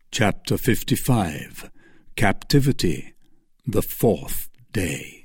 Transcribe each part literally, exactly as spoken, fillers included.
Chapter fifty-five. Captivity, the Fourth Day.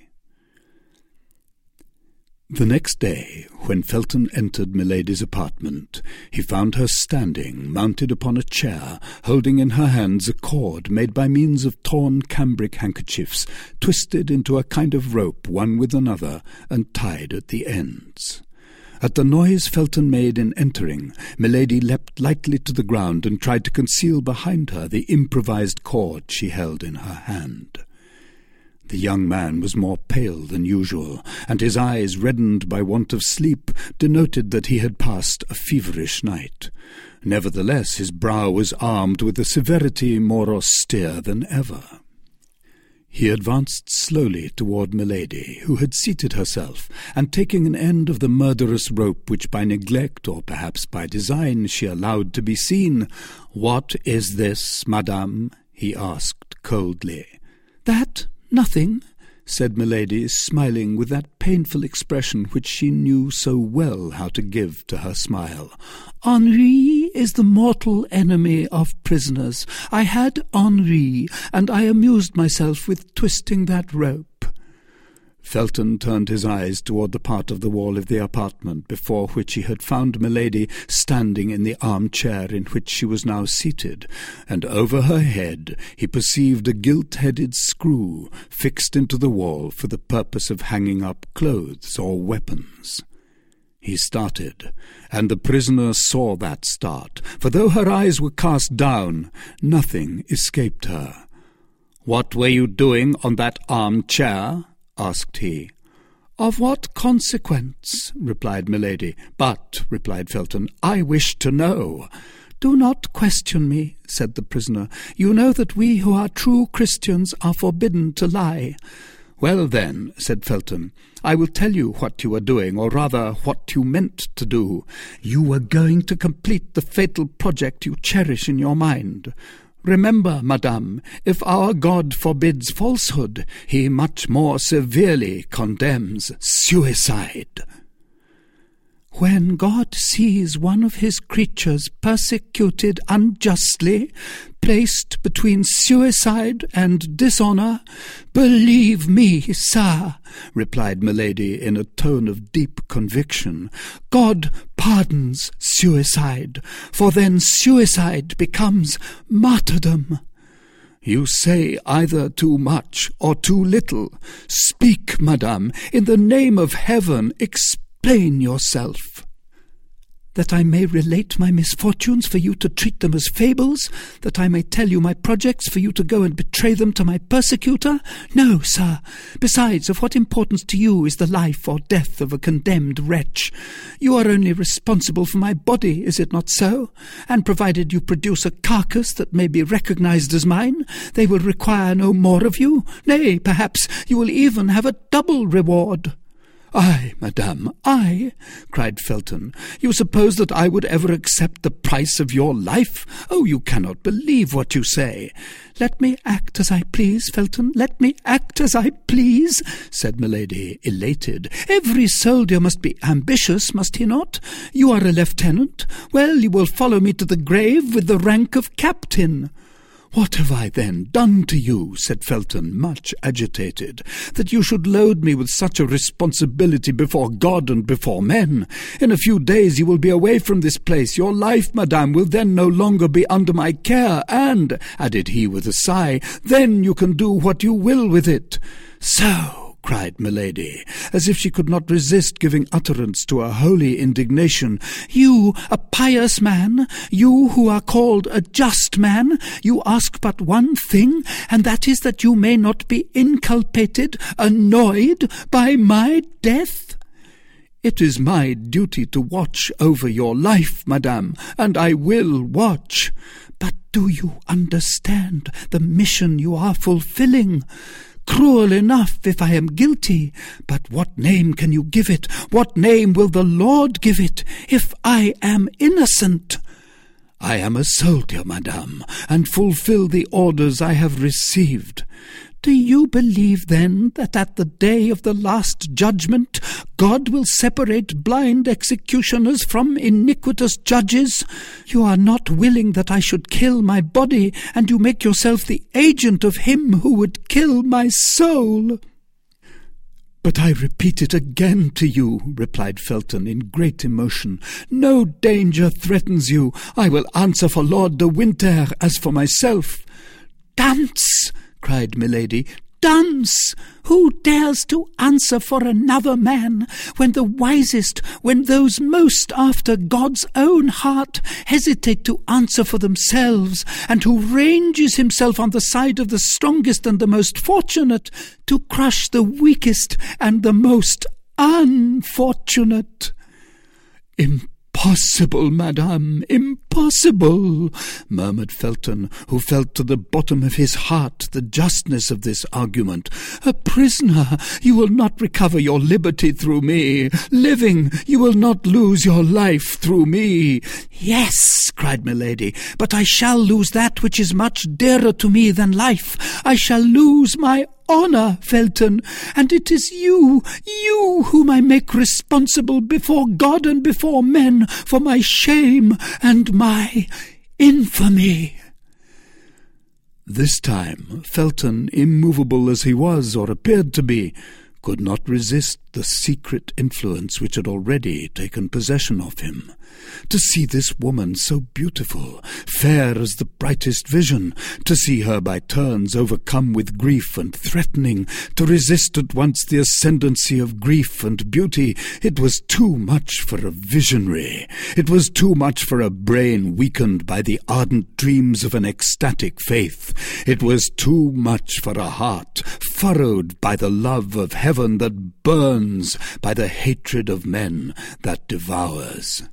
The next day, when Felton entered Milady's apartment, he found her standing, mounted upon a chair, holding in her hands a cord made by means of torn cambric handkerchiefs, twisted into a kind of rope one with another, and tied at the ends. At the noise Felton made in entering, Milady leapt lightly to the ground and tried to conceal behind her the improvised cord she held in her hand. The young man was more pale than usual, and his eyes, reddened by want of sleep, denoted that he had passed a feverish night. Nevertheless, his brow was armed with a severity more austere than ever. He advanced slowly toward Milady, who had seated herself, and taking an end of the murderous rope which by neglect, or perhaps by design, she allowed to be seen, "What is this, madame?" he asked coldly. "That? Nothing," said Milady, smiling with that painful expression which she knew so well how to give to her smile. "Henri is the mortal enemy of prisoners. I had Henri, and I amused myself with twisting that rope." Felton turned his eyes toward the part of the wall of the apartment before which he had found Milady standing in the armchair in which she was now seated, and over her head he perceived a gilt-headed screw fixed into the wall for the purpose of hanging up clothes or weapons. He started, and the prisoner saw that start, for though her eyes were cast down, nothing escaped her. "What were you doing on that armchair?" asked he. "Of what consequence?" replied Milady. "But," replied Felton, "I wish to know." "Do not question me," said the prisoner. "You know that we who are true Christians are forbidden to lie." "Well, then," said Felton, "I will tell you what you were doing, or rather what you meant to do. You were going to complete the fatal project you cherish in your mind. Remember, madame, if our God forbids falsehood, he much more severely condemns suicide." "When God sees one of his creatures persecuted unjustly, placed between suicide and dishonour, believe me, sir," replied Milady in a tone of deep conviction, "God pardons suicide, for then suicide becomes martyrdom." "You say either too much or too little. Speak, madame, in the name of heaven, explain yourself." "That I may relate my misfortunes for you to treat them as fables? That I may tell you my projects for you to go and betray them to my persecutor? No, sir. Besides, of what importance to you is the life or death of a condemned wretch? You are only responsible for my body, is it not so? And provided you produce a carcass that may be recognized as mine, they will require no more of you. Nay, perhaps you will even have a double reward." "I, madame, I?" cried Felton. "You suppose that I would ever accept the price of your life? Oh, you cannot believe what you say." "Let me act as I please, Felton, let me act as I please," said Milady, elated. "Every soldier must be ambitious, must he not? You are a lieutenant. Well, you will follow me to the grave with the rank of captain." "What have I then done to you," said Felton, much agitated, "that you should load me with such a responsibility before God and before men? In a few days you will be away from this place. Your life, madame, will then no longer be under my care, and," added he with a sigh, "then you can do what you will with it." "So," cried Milady, as if she could not resist giving utterance to a holy indignation, "you, a pious man, you who are called a just man, you ask but one thing, and that is that you may not be inculpated, annoyed by my death?" "It is my duty to watch over your life, madame, and I will watch." "But do you understand the mission you are fulfilling? Cruel enough if I am guilty, but what name can you give it? What name will the Lord give it if I am innocent?" "I am a soldier, madame, and fulfill the orders I have received. Do you believe, then, that at the day of the last judgment God will separate blind executioners from iniquitous judges? You are not willing that I should kill my body, and you make yourself the agent of him who would kill my soul." "But I repeat it again to you," replied Felton in great emotion. "No danger threatens you. I will answer for Lord de Winter as for myself." "Dunce!" cried Milady. "Dunce! Who dares to answer for another man, when the wisest, when those most after God's own heart, hesitate to answer for themselves, and who ranges himself on the side of the strongest and the most fortunate, to crush the weakest and the most unfortunate?" "Impossible, madame, impossible," murmured Felton, who felt to the bottom of his heart the justness of this argument. "A prisoner, you will not recover your liberty through me. Living, you will not lose your life through me." "Yes," cried Milady, "but I shall lose that which is much dearer to me than life. I shall lose my honour, Felton, and it is you, you whom I make responsible before God and before men for my shame and my infamy." This time Felton, immovable as he was, or appeared to be, could not resist the secret influence which had already taken possession of him. To see this woman so beautiful, fair as the brightest vision, to see her by turns overcome with grief and threatening, to resist at once the ascendancy of grief and beauty, it was too much for a visionary. It was too much for a brain weakened by the ardent dreams of an ecstatic faith. It was too much for a heart furrowed by the love of heaven that burns, by the hatred of men that devours.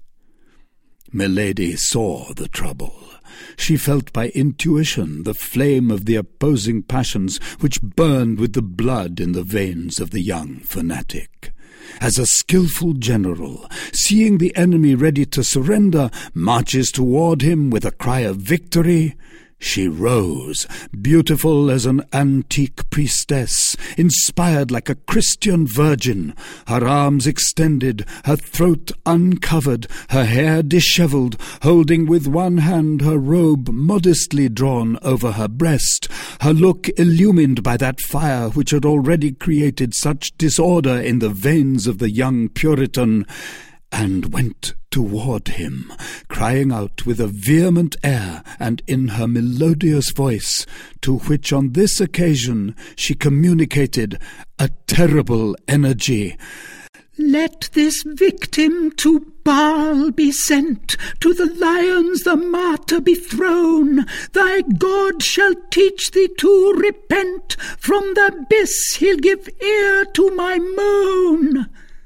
Milady saw the trouble. She felt by intuition the flame of the opposing passions which burned with the blood in the veins of the young fanatic. As a skilful general, seeing the enemy ready to surrender, marches toward him with a cry of victory, she rose, beautiful as an antique priestess, inspired like a Christian virgin, her arms extended, her throat uncovered, her hair dishevelled, holding with one hand her robe modestly drawn over her breast, her look illumined by that fire which had already created such disorder in the veins of the young Puritan, and went toward him, crying out with a vehement air and in her melodious voice, to which on this occasion she communicated a terrible energy. "Let this victim to Baal be sent, to the lions the martyr be thrown. Thy God shall teach thee to repent, from the abyss he'll give ear to my moan."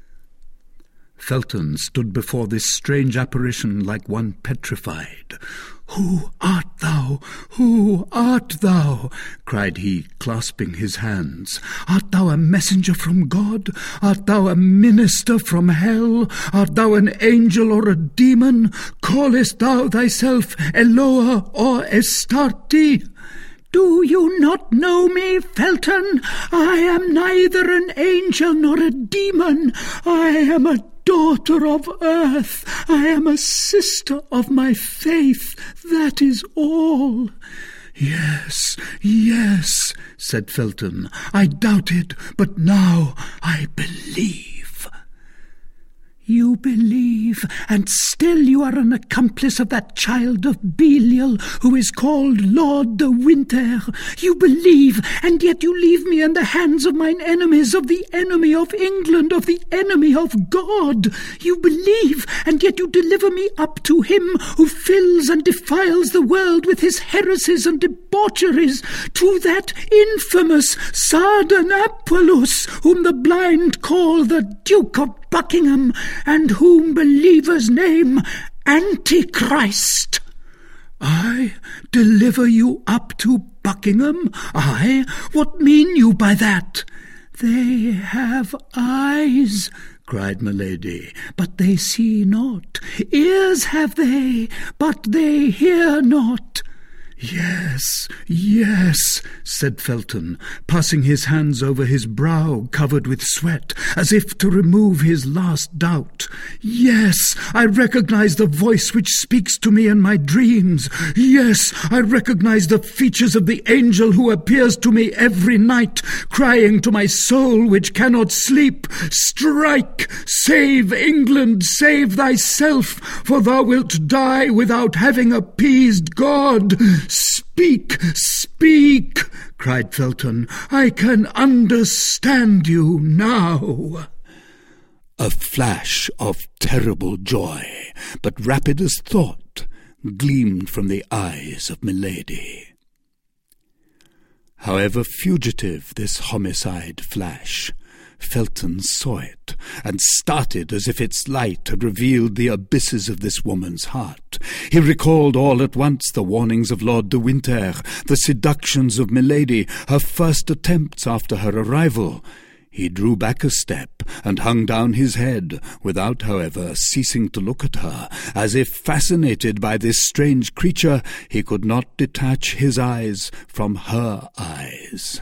Felton stood before this strange apparition like one petrified. "Who art thou? Who art thou?" cried he, clasping his hands. "Art thou a messenger from God? Art thou a minister from hell? Art thou an angel or a demon? Callest thou thyself Eloa or Astarte? Do you not know me, Felton? I am neither an angel nor a demon. I am a daughter of earth. I am a sister of my faith. That is all." "Yes, yes," said Felton. "I doubted, but now I believe." "You believe, and still you are an accomplice of that child of Belial who is called Lord de Winter. You believe, and yet you leave me in the hands of mine enemies, of the enemy of England, of the enemy of God. You believe, and yet you deliver me up to him who fills and defiles the world with his heresies and debaucheries, to that infamous Sardanapalus, whom the blind call the Duke of Buckingham, and whom believers name Antichrist." "I deliver you up to Buckingham? I? What mean you by that?" "They have eyes," cried Milady, "but they see not. Ears have they, but they hear not." "Yes, yes," said Felton, passing his hands over his brow covered with sweat, as if to remove his last doubt. "Yes, I recognize the voice which speaks to me in my dreams. Yes, I recognize the features of the angel who appears to me every night, crying to my soul which cannot sleep, 'Strike! Save England! Save thyself! For thou wilt die without having appeased God!' Speak, speak!" cried Felton. "I can understand you now." A flash of terrible joy, but rapid as thought, gleamed from the eyes of Milady. However fugitive this homicide flash, Felton saw it, and started as if its light had revealed the abysses of this woman's heart. He recalled all at once the warnings of Lord de Winter, the seductions of Milady, her first attempts after her arrival. He drew back a step, and hung down his head, without, however, ceasing to look at her, as if fascinated by this strange creature, he could not detach his eyes from her eyes.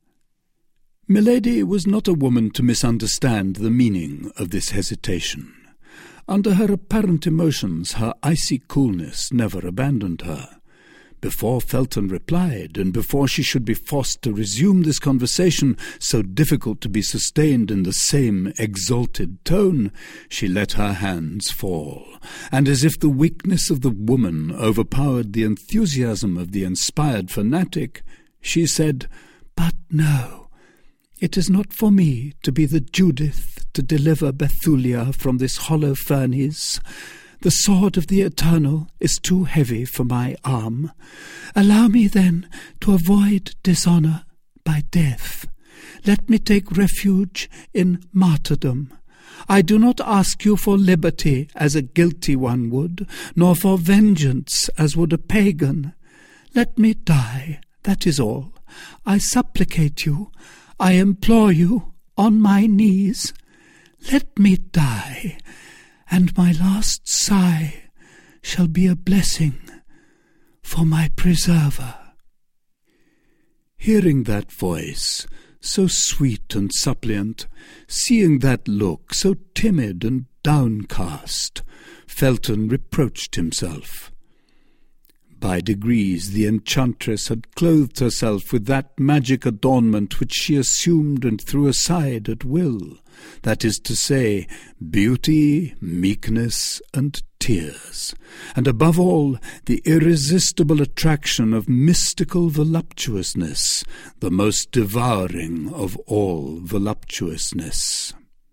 Milady was not a woman to misunderstand the meaning of this hesitation. Under her apparent emotions, her icy coolness never abandoned her. Before Felton replied, and before she should be forced to resume this conversation, so difficult to be sustained in the same exalted tone, she let her hands fall, and as if the weakness of the woman overpowered the enthusiasm of the inspired fanatic, she said, "But no, it is not for me to be the Judith to deliver Bethulia from this hollow furnace. The sword of the Eternal is too heavy for my arm. Allow me, then, to avoid dishonour by death. Let me take refuge in martyrdom. I do not ask you for liberty as a guilty one would, nor for vengeance as would a pagan. Let me die, that is all. I supplicate you, I implore you, on my knees. Let me die, and my last sigh shall be a blessing for my preserver." Hearing that voice, so sweet and suppliant, seeing that look, so timid and downcast, Felton reproached himself. By degrees the enchantress had clothed herself with that magic adornment which she assumed and threw aside at will, that is to say, beauty, meekness, and tears, and above all the irresistible attraction of mystical voluptuousness, the most devouring of all voluptuousness.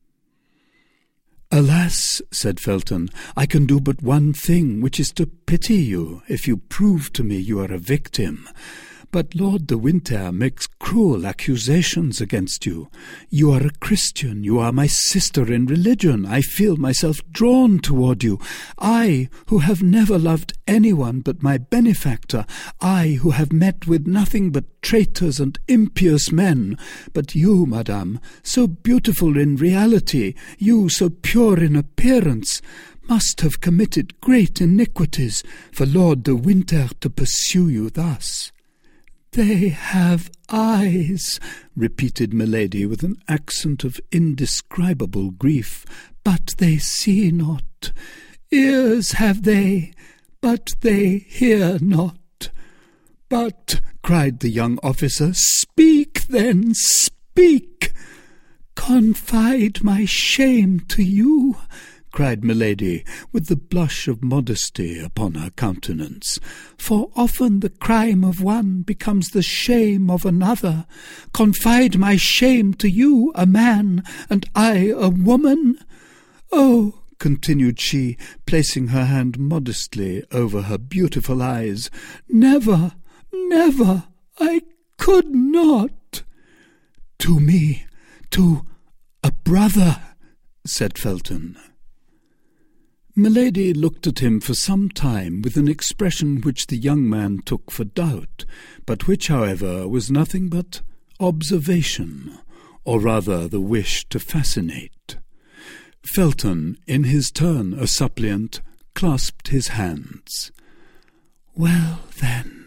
"Alas," said Felton, "I can do but one thing, which is to pity you if you prove to me you are a victim. But Lord de Winter makes cruel accusations against you. You are a Christian, you are my sister in religion. I feel myself drawn toward you. I, who have never loved anyone but my benefactor, I, who have met with nothing but traitors and impious men. But you, madame, so beautiful in reality, you so pure in appearance, must have committed great iniquities for Lord de Winter to pursue you thus." "They have eyes," repeated Milady with an accent of indescribable grief, "but they see not. Ears have they, but they hear not." "But," cried the young officer, "speak then, speak!" "Confide my shame to you," cried Milady, with the blush of modesty upon her countenance, "for often the crime of one becomes the shame of another. Confide my shame to you, a man, and I a woman? Oh," continued she, placing her hand modestly over her beautiful eyes, "never, never, I could not." "To me, to a brother," said Felton. Milady looked at him for some time with an expression which the young man took for doubt, but which, however, was nothing but observation, or rather the wish to fascinate. Felton, in his turn a suppliant, clasped his hands. "Well, then,"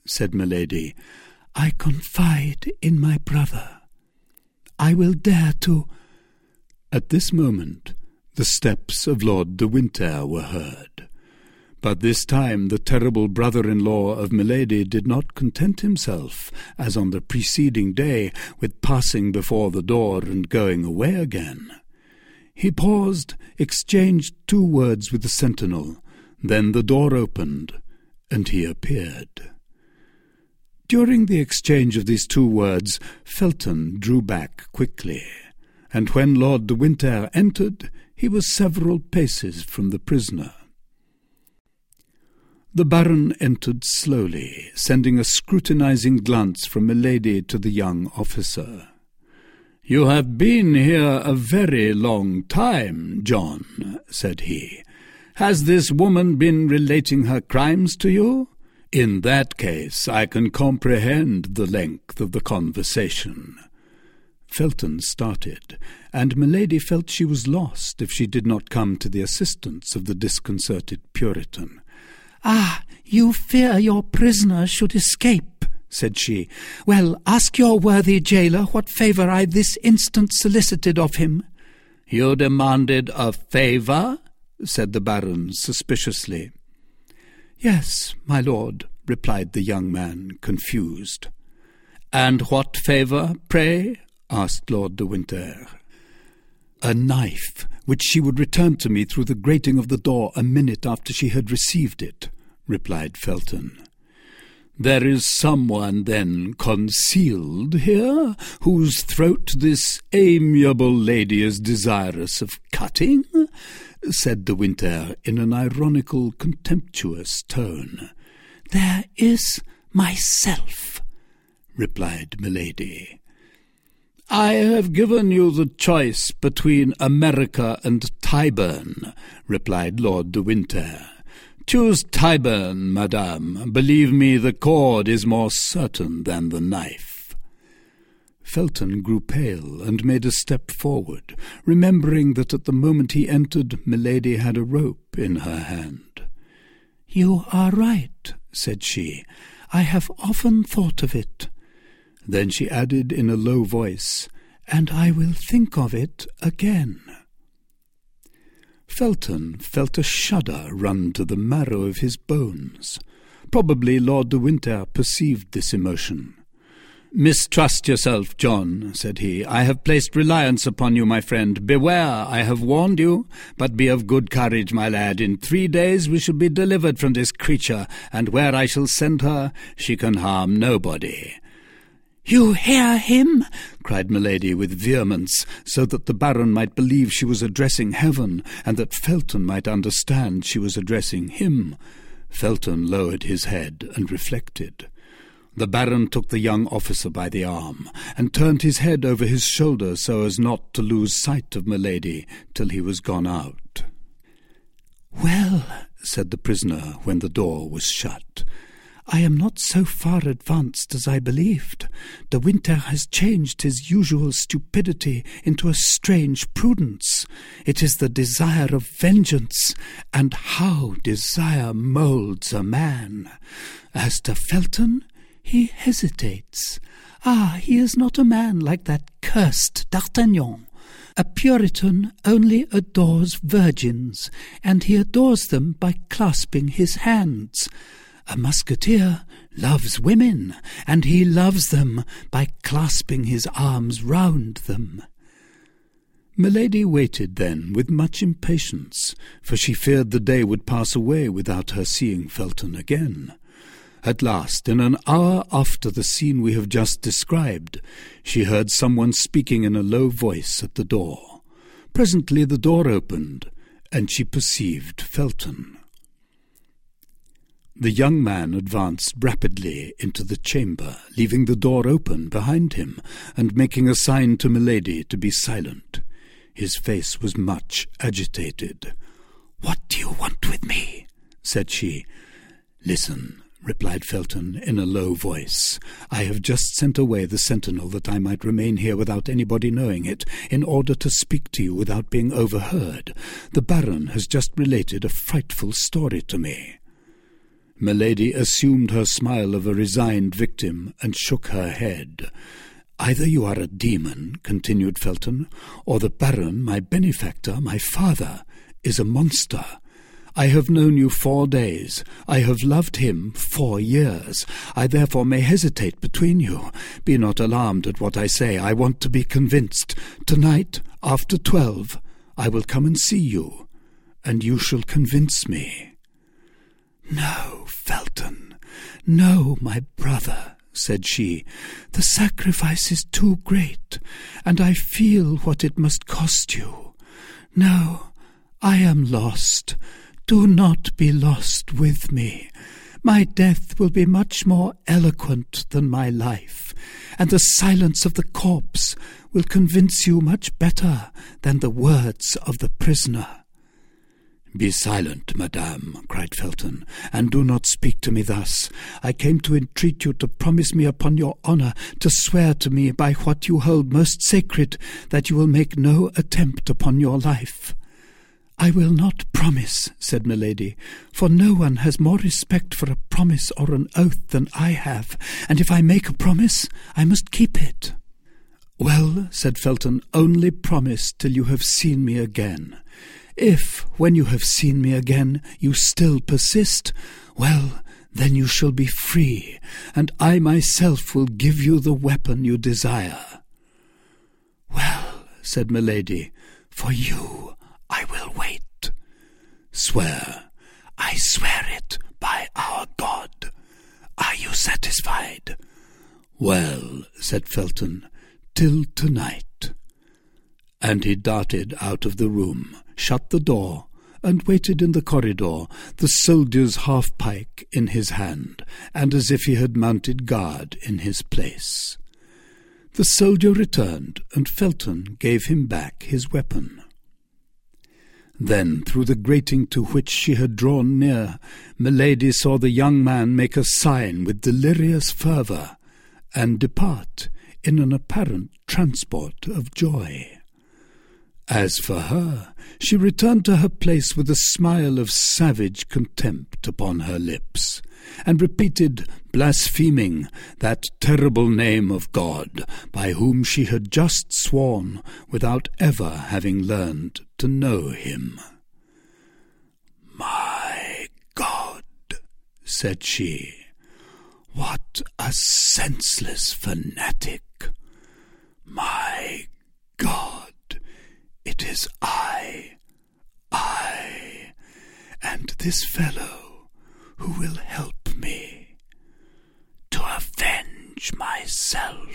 said Milady. "I confide in my brother. I will dare to—" At this moment the steps of Lord de Winter were heard. But this time the terrible brother-in-law of Milady did not content himself, as on the preceding day, with passing before the door and going away again. He paused, exchanged two words with the sentinel, then the door opened, and he appeared. During the exchange of these two words, Felton drew back quickly, and when Lord de Winter entered, he was several paces from the prisoner. The Baron entered slowly, sending a scrutinizing glance from Milady to the young officer. "You have been here a very long time, John," said he. "Has this woman been relating her crimes to you? In that case, I can comprehend the length of the conversation." Felton started, and Milady felt she was lost if she did not come to the assistance of the disconcerted Puritan. "Ah, you fear your prisoner should escape," said she. "Well, ask your worthy jailer what favour I this instant solicited of him." "You demanded a favour?" said the Baron suspiciously. "Yes, my lord," replied the young man, confused. "And what favour, pray?" asked Lord de Winter. "A knife, which she would return to me through the grating of the door a minute after she had received it," replied Felton. "There is someone, then, concealed here, whose throat this amiable lady is desirous of cutting?" said de Winter in an ironical, contemptuous tone. "There is myself," replied Milady. "I have given you the choice between America and Tyburn," replied Lord de Winter. "Choose Tyburn, madame. Believe me, the cord is more certain than the knife." Felton grew pale and made a step forward, remembering that at the moment he entered Milady had a rope in her hand. "You are right," said she. "I have often thought of it." Then she added in a low voice, "And I will think of it again." Felton felt a shudder run to the marrow of his bones. Probably Lord de Winter perceived this emotion. "Mistrust yourself, John," said he. "I have placed reliance upon you, my friend. Beware, I have warned you, but be of good courage, my lad. In three days we shall be delivered from this creature, and where I shall send her, she can harm nobody." "You hear him?" cried Milady with vehemence, so that the Baron might believe she was addressing heaven, and that Felton might understand she was addressing him. Felton lowered his head and reflected. The Baron took the young officer by the arm, and turned his head over his shoulder so as not to lose sight of Milady till he was gone out. "Well," said the prisoner when the door was shut, "I am not so far advanced as I believed. De Winter has changed his usual stupidity into a strange prudence. It is the desire of vengeance, and how desire moulds a man. As to Felton, he hesitates. Ah, he is not a man like that cursed D'Artagnan. A Puritan only adores virgins, and he adores them by clasping his hands. A musketeer loves women, and he loves them by clasping his arms round them." Milady waited then with much impatience, for she feared the day would pass away without her seeing Felton again. At last, in an hour after the scene we have just described, she heard someone speaking in a low voice at the door. Presently the door opened, and she perceived Felton. The young man advanced rapidly into the chamber, leaving the door open behind him, and making a sign to Milady to be silent. His face was much agitated. "What do you want with me?" said she. "Listen," replied Felton in a low voice. "I have just sent away the sentinel that I might remain here without anybody knowing it, in order to speak to you without being overheard. The Baron has just related a frightful story to me." Milady assumed her smile of a resigned victim and shook her head. "Either you are a demon," continued Felton, "or the Baron, my benefactor, my father, is a monster. I have known you four days. I have loved him four years. I therefore may hesitate between you. Be not alarmed at what I say. I want to be convinced. Tonight, after twelve, I will come and see you, and you shall convince me." "No, Felton, no, my brother," said she. "The sacrifice is too great, and I feel what it must cost you. No, I am lost. Do not be lost with me. My death will be much more eloquent than my life, and the silence of the corpse will convince you much better than the words of the prisoner." "Be silent, madame," cried Felton, "and do not speak to me thus. I came to entreat you to promise me upon your honour, to swear to me by what you hold most sacred, that you will make no attempt upon your life." "I will not promise," said Milady, "for no one has more respect for a promise or an oath than I have, and if I make a promise, I must keep it." "Well," said Felton, "only promise till you have seen me again. If, when you have seen me again, you still persist, well, then you shall be free, and I myself will give you the weapon you desire." "Well," said Milady, "for you I will wait." "Swear." "I swear it by our God. Are you satisfied?" "Well," said Felton, "till tonight." And he darted out of the room, shut the door, and waited in the corridor, the soldier's half-pike in his hand, and as if he had mounted guard in his place. The soldier returned, and Felton gave him back his weapon. Then, through the grating to which she had drawn near, Milady saw the young man make a sign with delirious fervour, and depart in an apparent transport of joy. As for her, she returned to her place with a smile of savage contempt upon her lips, and repeated, blaspheming, that terrible name of God, by whom she had just sworn, without ever having learned to know him. "My God," said she, "what a senseless fanatic! My God! It is I, I, and this fellow who will help me to avenge myself."